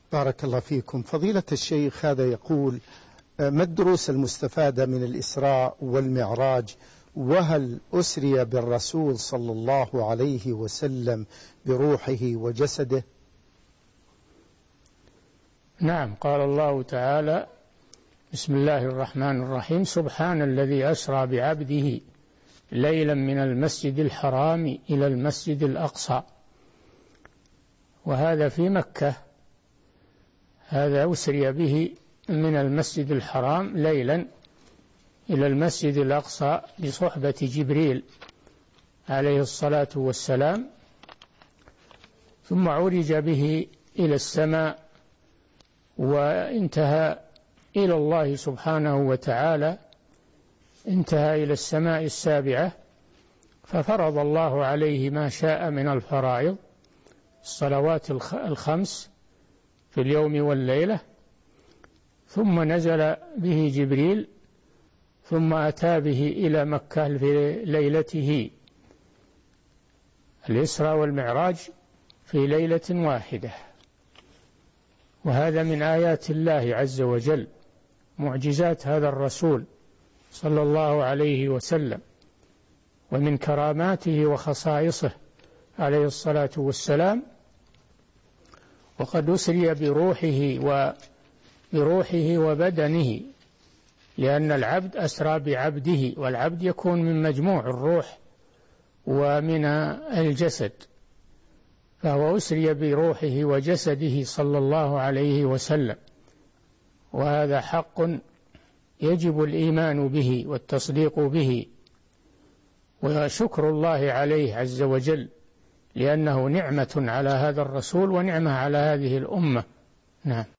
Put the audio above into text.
بارك الله فيكم. فضيلة الشيخ، هذا يقول: ما الدروس المستفادة من الإسراء والمعراج؟ وهل أسري بالرسول صلى الله عليه وسلم بروحه وجسده؟ نعم، قال الله تعالى: بسم الله الرحمن الرحيم: سبحان الذي أسرى بعبده ليلا من المسجد الحرام إلى المسجد الأقصى. وهذا في مكة، هذا أسري به من المسجد الحرام ليلا إلى المسجد الأقصى بصحبة جبريل عليه الصلاة والسلام، ثم عرج به إلى السماء وانتهى إلى الله سبحانه وتعالى، انتهى إلى السماء السابعة، ففرض الله عليه ما شاء من الفرائض، الصلوات الخمس في اليوم والليلة، ثم نزل به جبريل، ثم أتى به إلى مكة في ليلته الإسراء والمعراج في ليلة واحدة. وهذا من آيات الله عز وجل، معجزات هذا الرسول صلى الله عليه وسلم، ومن كراماته وخصائصه عليه الصلاة والسلام. وقد أسري بروحه وبدنه، لأن العبد أسرى بعبده، والعبد يكون من مجموع الروح ومن الجسد، فهو أسري بروحه وجسده صلى الله عليه وسلم، وهذا حق يجب الإيمان به والتصديق به، وشكر الله عليه عز وجل، لأنه نعمة على هذا الرسول ونعمة على هذه الأمة. نعم.